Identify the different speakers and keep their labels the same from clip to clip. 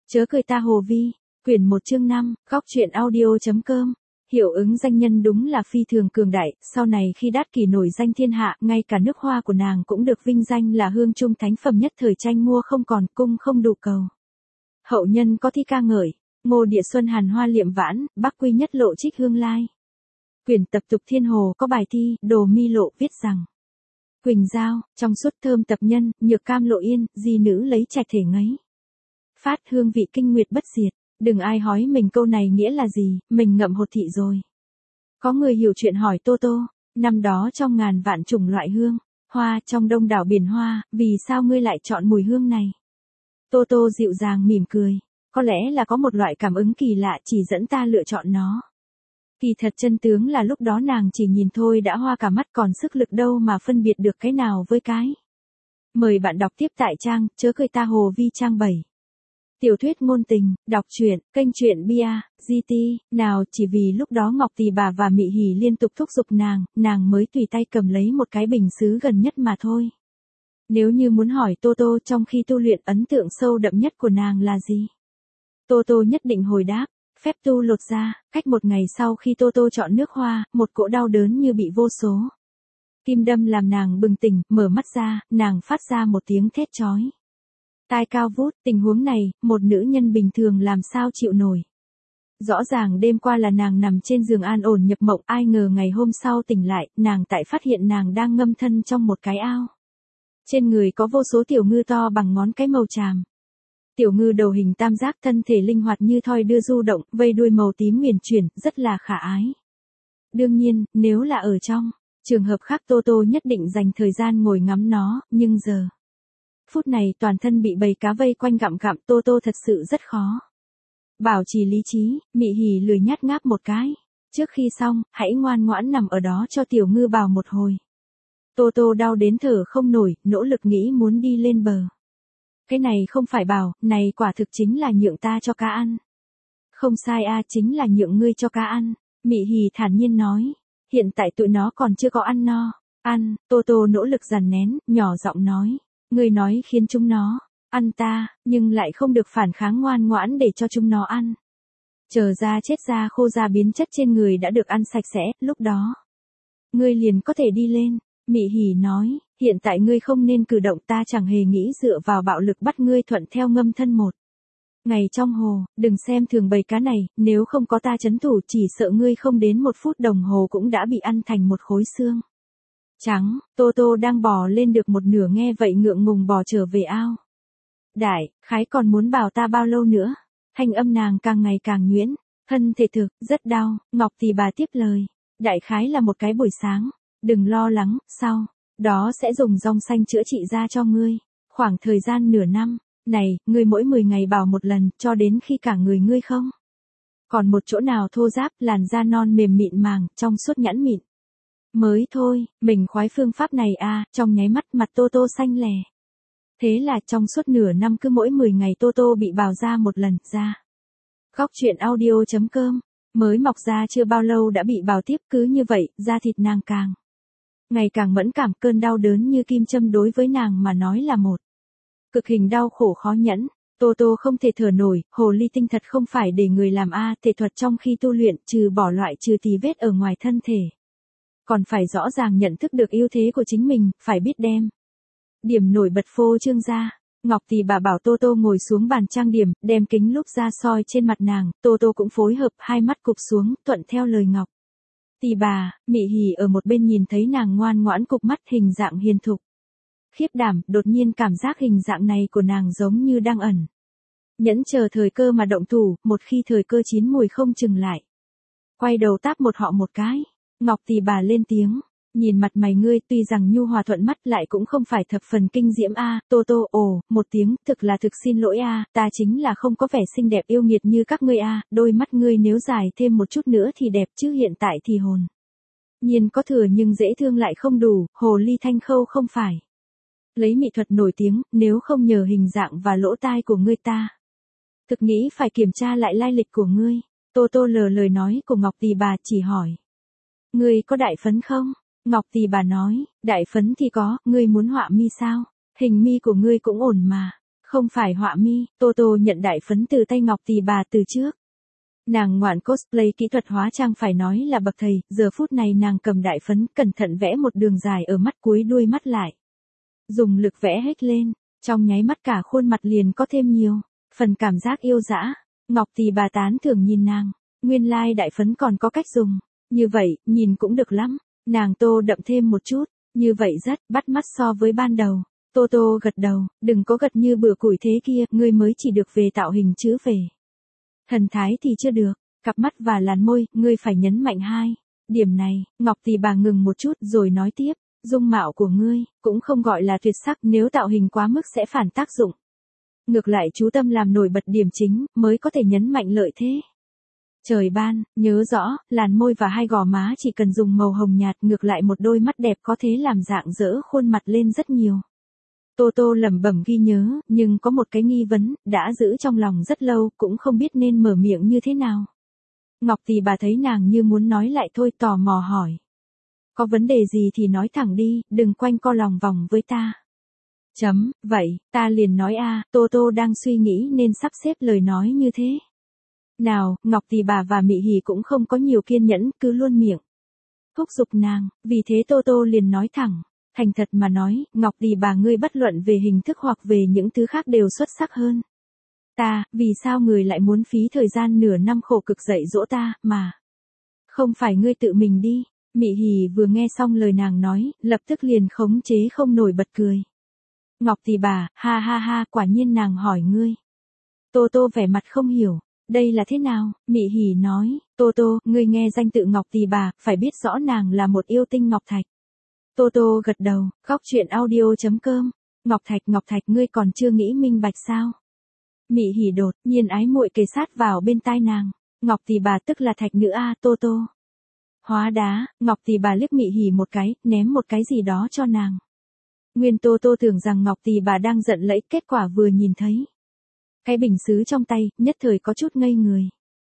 Speaker 1: Chớ cười ta Hồ Vi, quyển 1 chương 5, góc truyện audio.com. Hiệu ứng danh nhân đúng là phi thường cường đại, sau này khi Đát Kỷ nổi danh thiên hạ, ngay cả nước hoa của nàng cũng được vinh danh là hương trung thánh phẩm nhất thời tranh mua không còn, cung không đủ cầu. Hậu nhân có thi ca ngợi, Ngô Địa Xuân hàn hoa liệm vãn, Bắc Quy nhất lộ trích hương lai. Quyển tập tục Thiên Hồ có bài thi, Đồ Mi Lộ viết rằng: Quỳnh giao, trong suốt thơm tập nhân, nhược cam lộ yên, di nữ lấy trạch thể ngấy. Phát hương vị kinh nguyệt bất diệt. Đừng ai hỏi mình câu này nghĩa là gì, mình ngậm hột thị rồi. Có người hiểu chuyện hỏi Tô Tô, năm đó trong ngàn vạn chủng loại hương, hoa trong đông đảo biển hoa, vì sao ngươi lại chọn mùi hương này? Tô Tô dịu dàng mỉm cười, có lẽ là có một loại cảm ứng kỳ lạ chỉ dẫn ta lựa chọn nó. Kỳ thật chân tướng là lúc đó nàng chỉ nhìn thôi đã hoa cả mắt, còn sức lực đâu mà phân biệt được cái nào với cái. Mời bạn đọc tiếp tại trang Chớ cười ta Hồ Vi trang 7. Tiểu thuyết ngôn tình, đọc truyện, kênh truyện Bia, GT, nào chỉ vì lúc đó Ngọc Tỳ Bà và Mị Hỉ liên tục thúc giục nàng mới tùy tay cầm lấy một cái bình sứ gần nhất mà thôi. Nếu như muốn hỏi Tô Tô trong khi tu luyện ấn tượng sâu đậm nhất của nàng là gì? Tô Tô nhất định hồi đáp, phép tu lột da. Cách một ngày sau khi Tô Tô chọn nước hoa, một cỗ đau đớn như bị vô số kim đâm làm nàng bừng tỉnh, mở mắt ra, nàng phát ra một tiếng thét chói tai cao vút. Tình huống này, một nữ nhân bình thường làm sao chịu nổi. Rõ ràng đêm qua là nàng nằm trên giường an ổn nhập mộng, ai ngờ ngày hôm sau tỉnh lại, nàng tại phát hiện nàng đang ngâm thân trong một cái ao. Trên người có vô số tiểu ngư to bằng ngón cái màu tràm. Tiểu ngư đầu hình tam giác, thân thể linh hoạt như thoi đưa du động, vây đuôi màu tím huyền chuyển, rất là khả ái. Đương nhiên, nếu là ở trong trường hợp khác Tô Tô nhất định dành thời gian ngồi ngắm nó, nhưng giờ phút này toàn thân bị bầy cá vây quanh gặm gặm, Tô Tô thật sự rất khó bảo trì lý trí. Mị Hỉ lười nhát ngáp một cái. Trước khi xong, hãy ngoan ngoãn nằm ở đó cho tiểu ngư bào một hồi. Tô Tô đau đến thở không nổi, nỗ lực nghĩ muốn đi lên bờ. Cái này không phải bào, này quả thực chính là nhượng ta cho cá ăn. Không sai a, chính là nhượng ngươi cho cá ăn. Mị Hỉ thản nhiên nói. Hiện tại tụi nó còn chưa có ăn no. Ăn, Tô Tô nỗ lực dằn nén, nhỏ giọng nói. Ngươi nói khiến chúng nó ăn ta, nhưng lại không được phản kháng, ngoan ngoãn để cho chúng nó ăn. Chờ da chết da khô da biến chất trên người đã được ăn sạch sẽ, lúc đó ngươi liền có thể đi lên. Mị Hỉ nói, hiện tại ngươi không nên cử động, ta chẳng hề nghĩ dựa vào bạo lực bắt ngươi thuận theo ngâm thân một ngày trong hồ. Đừng xem thường bầy cá này, nếu không có ta trấn thủ chỉ sợ ngươi không đến 1 phút đồng hồ cũng đã bị ăn thành một khối xương trắng. Tô Tô đang bò lên được một nửa nghe vậy ngượng ngùng bò trở về ao. Đại khái còn muốn bảo ta bao lâu nữa? Thanh âm nàng càng ngày càng nhuyễn, thân thể thực, rất đau. Ngọc Tỳ Bà tiếp lời, đại khái là một cái buổi sáng, đừng lo lắng, sau đó sẽ dùng rong xanh chữa trị da cho ngươi. Khoảng thời gian nửa năm này, ngươi mỗi 10 ngày bảo một lần, cho đến khi cả người ngươi không còn một chỗ nào thô ráp, làn da non mềm mịn màng, trong suốt nhẵn mịn. Mới thôi, mình khoái phương pháp này a. Trong nháy mắt mặt Tô Tô xanh lè. Thế là trong suốt nửa năm cứ mỗi 10 ngày Tô Tô bị bào da một lần, da. Góc truyện audio.com. Mới mọc da chưa bao lâu đã bị bào tiếp, cứ như vậy, da thịt nàng càng ngày càng mẫn cảm, cơn đau đớn như kim châm đối với nàng mà nói là một cực hình đau khổ khó nhẫn. Tô Tô không thể thở nổi, hồ ly tinh thật không phải để người làm a. Thể thuật trong khi tu luyện, trừ bỏ loại trừ tì vết ở ngoài thân thể, còn phải rõ ràng nhận thức được ưu thế của chính mình, phải biết đem điểm nổi bật phô trương ra. Ngọc Tỳ Bà bảo Tô Tô ngồi xuống bàn trang điểm, đem kính lúp ra soi trên mặt nàng, Tô Tô cũng phối hợp, hai mắt cụp xuống, thuận theo lời Ngọc Tỳ Bà. Mị Hỉ ở một bên nhìn thấy nàng ngoan ngoãn cụp mắt, hình dạng hiền thục khiếp đảm, đột nhiên cảm giác hình dạng này của nàng giống như đang ẩn nhẫn chờ thời cơ mà động thủ, một khi thời cơ chín mùi không chừng lại quay đầu táp một họ một cái. Ngọc Tỳ Bà lên tiếng, nhìn mặt mày ngươi tuy rằng nhu hòa thuận mắt lại cũng không phải thập phần kinh diễm a. Tô Tô ồ một tiếng, thực là thực xin lỗi a, ta chính là không có vẻ xinh đẹp yêu nghiệt như các ngươi a. Đôi mắt ngươi nếu dài thêm một chút nữa thì đẹp chứ hiện tại thì hồn nhiên có thừa nhưng dễ thương lại không đủ. Hồ ly thanh khâu không phải lấy mỹ thuật nổi tiếng, nếu không nhờ hình dạng và lỗ tai của ngươi ta thực nghĩ phải kiểm tra lại lai lịch của ngươi. Tô Tô lờ lời nói của Ngọc Tỳ Bà, chỉ hỏi, ngươi có đại phấn không? Ngọc Tỳ Bà nói, đại phấn thì có, ngươi muốn họa mi sao? Hình mi của ngươi cũng ổn mà. Không phải họa mi, Tô Tô nhận đại phấn từ tay Ngọc Tỷ bà từ trước. Nàng ngoạn cosplay kỹ thuật hóa trang phải nói là bậc thầy, giờ phút này nàng cầm đại phấn cẩn thận vẽ một đường dài ở mắt cuối đuôi mắt lại. Dùng lực vẽ hết lên, trong nháy mắt cả khuôn mặt liền có thêm nhiều phần cảm giác yêu dã. Ngọc Tỷ bà tán thưởng nhìn nàng, nguyên lai đại phấn còn có cách dùng, như vậy, nhìn cũng được lắm. Nàng tô đậm thêm một chút, như vậy rất bắt mắt so với ban đầu. Tô Tô gật đầu, đừng có gật như bừa củi thế kia, ngươi mới chỉ được về tạo hình chứ về. Thần thái thì chưa được, cặp mắt và làn môi, ngươi phải nhấn mạnh hai. Điểm này, Ngọc Tỷ bà ngừng một chút rồi nói tiếp, dung mạo của ngươi, cũng không gọi là tuyệt sắc, nếu tạo hình quá mức sẽ phản tác dụng. Ngược lại chú tâm làm nổi bật điểm chính, mới có thể nhấn mạnh lợi thế. Trời ban, nhớ rõ, làn môi và hai gò má chỉ cần dùng màu hồng nhạt, ngược lại một đôi mắt đẹp có thể làm rạng rỡ khuôn mặt lên rất nhiều. Tô Tô lẩm bẩm ghi nhớ, nhưng có một cái nghi vấn, đã giữ trong lòng rất lâu, cũng không biết nên mở miệng như thế nào. Ngọc Tỷ bà thấy nàng như muốn nói lại thôi, tò mò hỏi. Có vấn đề gì thì nói thẳng đi, đừng quanh co lòng vòng với ta. Vậy, ta liền nói Tô Tô đang suy nghĩ nên sắp xếp lời nói như thế. Nào, Ngọc Tỷ bà và Mị Hỉ cũng không có nhiều kiên nhẫn, cứ luôn miệng thúc giục nàng, vì thế Tô Tô liền nói thẳng. Thành thật mà nói, Ngọc Tỷ bà ngươi bất luận về hình thức hoặc về những thứ khác đều xuất sắc hơn ta, vì sao người lại muốn phí thời gian nửa năm khổ cực dạy dỗ ta, mà không phải ngươi tự mình đi. Mị Hỉ vừa nghe xong lời nàng nói, lập tức liền khống chế không nổi bật cười. Ngọc Tỷ bà, ha ha ha, quả nhiên nàng hỏi ngươi. Tô Tô vẻ mặt không hiểu, đây là thế nào? Mị Hỉ nói, Tô Tô, ngươi nghe danh tự Ngọc Tỷ bà, phải biết rõ nàng là một yêu tinh ngọc thạch. Tô Tô gật đầu, góc chuyện audio.com. Ngọc Thạch ngươi còn chưa nghĩ minh bạch sao? Mị Hỉ đột nhiên ái muội kề sát vào bên tai nàng. Ngọc Tỷ bà tức là thạch nữ Tô Tô. Hóa đá, Ngọc Tỷ bà liếc Mị Hỉ một cái, ném một cái gì đó cho nàng. Nguyên Tô Tô tưởng rằng Ngọc Tỷ bà đang giận lẫy, kết quả vừa nhìn thấy cái bình sứ trong tay, nhất thời có chút ngây người.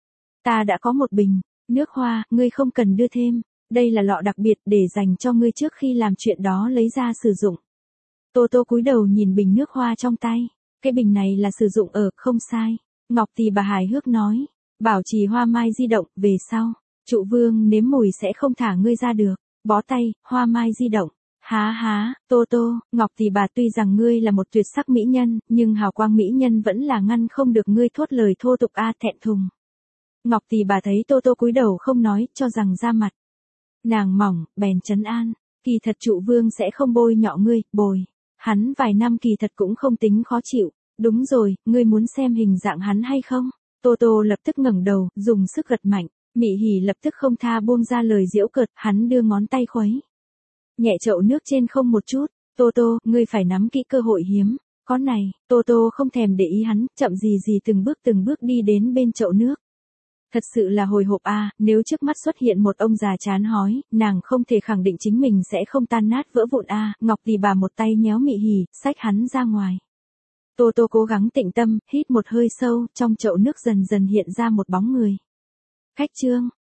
Speaker 1: Ta đã có một bình nước hoa, ngươi không cần đưa thêm. Đây là lọ đặc biệt để dành cho ngươi trước khi làm chuyện đó lấy ra sử dụng. Tô Tô cúi đầu nhìn bình nước hoa trong tay. Cái bình này là sử dụng không sai. Ngọc Tỷ bà hài hước nói. Bảo trì hoa mai di động, về sau trụ vương nếm mùi sẽ không thả ngươi ra được. Bó tay, hoa mai di động. Há há, Tô Tô, Ngọc Tỷ bà tuy rằng ngươi là một tuyệt sắc mỹ nhân, nhưng hào quang mỹ nhân vẫn là ngăn không được ngươi thốt lời thô tục thẹn thùng. Ngọc Tỷ bà thấy Tô Tô cúi đầu không nói, cho rằng ra mặt nàng mỏng, bèn trấn an, kỳ thật trụ vương sẽ không bôi nhọ ngươi, bồi hắn vài năm kỳ thật cũng không tính khó chịu. Đúng rồi, ngươi muốn xem hình dạng hắn hay không? Tô Tô lập tức ngẩng đầu, dùng sức gật mạnh. Mị Hỉ lập tức không tha buông ra lời giễu cợt, hắn đưa ngón tay khuấy nhẹ chậu nước trên không một chút. Tô Tô, ngươi phải nắm kỹ cơ hội hiếm có này. Tô Tô không thèm để ý hắn, chậm gì gì từng bước đi đến bên chậu nước. Thật sự là hồi hộp nếu trước mắt xuất hiện một ông già chán hói, nàng không thể khẳng định chính mình sẽ không tan nát vỡ vụn Ngọc Tỷ bà một tay nhéo Mị Hỉ, xách hắn ra ngoài. Tô Tô cố gắng tĩnh tâm, hít một hơi sâu, trong chậu nước dần dần hiện ra một bóng người. Khách trương,